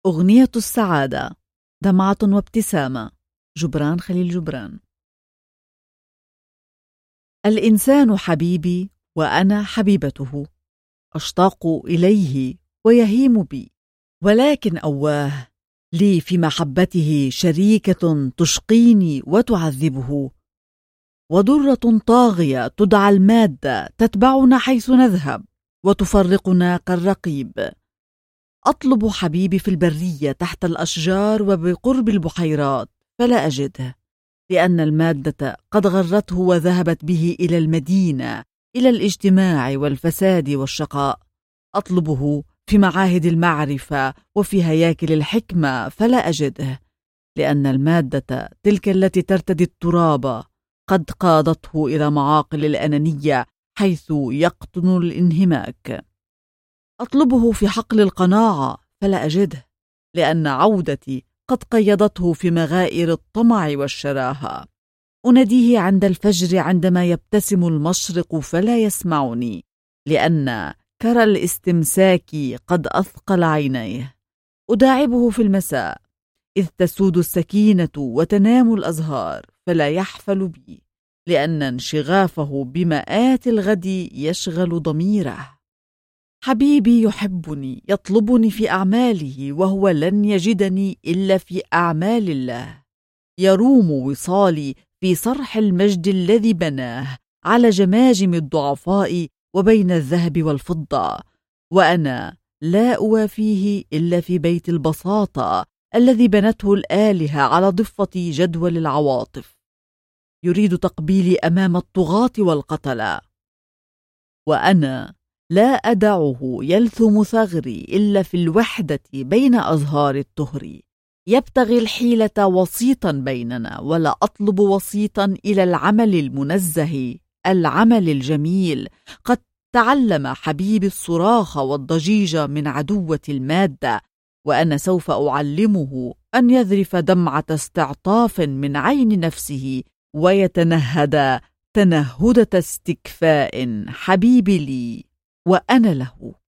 أغنية السعادة، دمعة وابتسامة، جبران خليل جبران. الإنسان حبيبي وأنا حبيبته، أشتاق إليه ويهيم بي، ولكن أواه لي في محبته شريكة تشقيني وتعذبه، وضرة طاغية تدعى المادة تتبعنا حيث نذهب وتفرقنا كالرقيب. أطلب حبيبي في البرية تحت الأشجار وبقرب البحيرات فلا أجده، لأن المادة قد غرته وذهبت به إلى المدينة، إلى الاجتماع والفساد والشقاء. أطلبه في معاهد المعرفة وفي هياكل الحكمة فلا أجده، لأن المادة تلك التي ترتدي التراب قد قادته إلى معاقل الأنانية حيث يقطن الانهماك. أطلبه في حقل القناعة فلا أجده، لأن عودتي قد قيدته في مغائر الطمع والشراهة. أناديه عند الفجر عندما يبتسم المشرق فلا يسمعني، لأن كرى الاستمساك قد أثقل عينيه. أداعبه في المساء إذ تسود السكينة وتنام الأزهار فلا يحفل بي، لأن انشغافه بمآت الغد يشغل ضميره. حبيبي يحبني، يطلبني في أعماله، وهو لن يجدني إلا في أعمال الله. يروم وصالي في صرح المجد الذي بناه على جماجم الضعفاء وبين الذهب والفضة، وأنا لا أوافيه إلا في بيت البساطة الذي بنته الآلهة على ضفة جدول العواطف. يريد تقبيلي أمام الطغاة والقتلة، وأنا لا أدعه يلثم ثغري إلا في الوحدة بين أزهار الطهر. يبتغي الحيلة وسيطا بيننا، ولا أطلب وسيطا إلى العمل المنزه، العمل الجميل. قد تعلم حبيبي الصراخ والضجيج من عدوة المادة، وأنا سوف أعلمه أن يذرف دمعة استعطاف من عين نفسه ويتنهد تنهدة استكفاء. حبيبي لي وأنا له.